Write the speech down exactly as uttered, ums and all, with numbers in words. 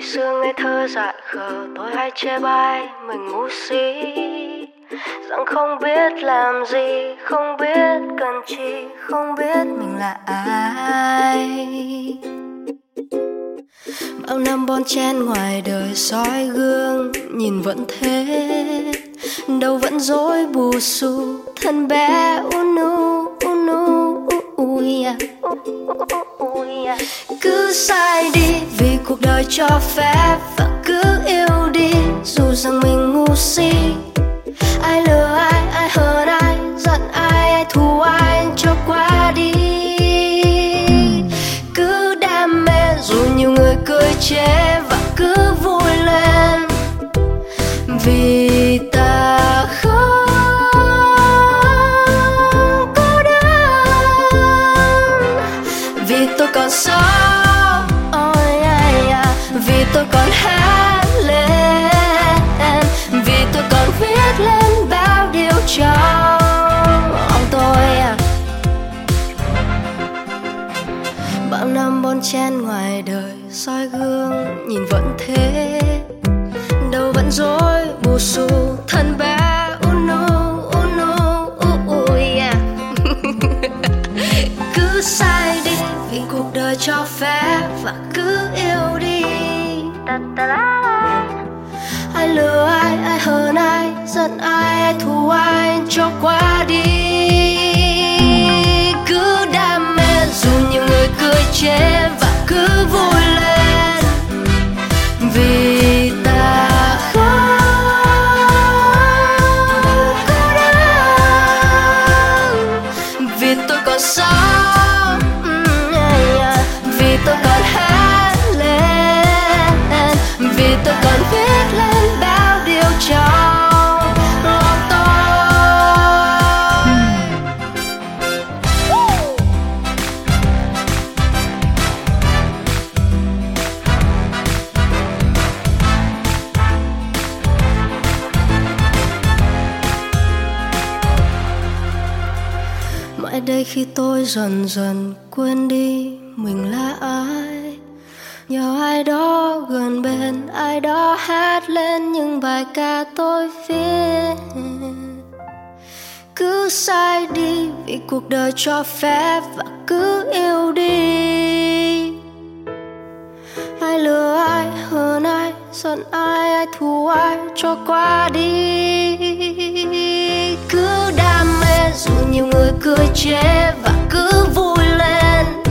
xưa ngây thơ dại khờ tôi hay chê bai mình ngu si, rằng không biết làm gì, không biết cần chi, không biết mình là ai. Bao năm bon chen ngoài đời soi gương nhìn vẫn thế, đầu vẫn rối bù xù thân bé unu unu ui à. Cứ sai đi vì cuộc đời cho phép, và cứ yêu đi dù rằng mình ngu si. Ai lừa ai, ai hờn ai, giận ai, ai thù ai cho qua đi. Cứ đam mê dù nhiều người cười chê, và cứ vui lên vì ta không cô đơn. Vì tôi còn sống, oh yeah, yeah. Vì tôi còn hát lên, vì tôi còn viết lên bao điều trong lòng tôi. Bao năm bon chen ngoài đời soi gương nhìn vẫn thế, đầu vẫn rối bù xù thân bé unu unu ui yeah. Cứ sai đi vì cuộc đời cho phép, và cứ yêu đi. Ai lừa ai, ai hờn ai, giận ai, ai thù ai cho qua đi. Cứ đam mê dù nhiều người cười chê, và cứ vui lên vì ta không cô đơn. Vì tôi còn sống, yeah, yeah. Vì tôi còn hát lên, vì tôi còn viết lên bao điều trong lòng tôi. Mãi đây khi tôi dần dần quên đi mình là ai, nhờ ai đó gần bên, ai đó hát lên những bài ca tôi viết. Cứ sai đi vì cuộc đời cho phép, và cứ yêu đi. Ai lừa ai, hờn ai, giận ai, ai thù ai cho qua đi. Cứ đam mê dù nhiều người cười chê, và cứ vui lên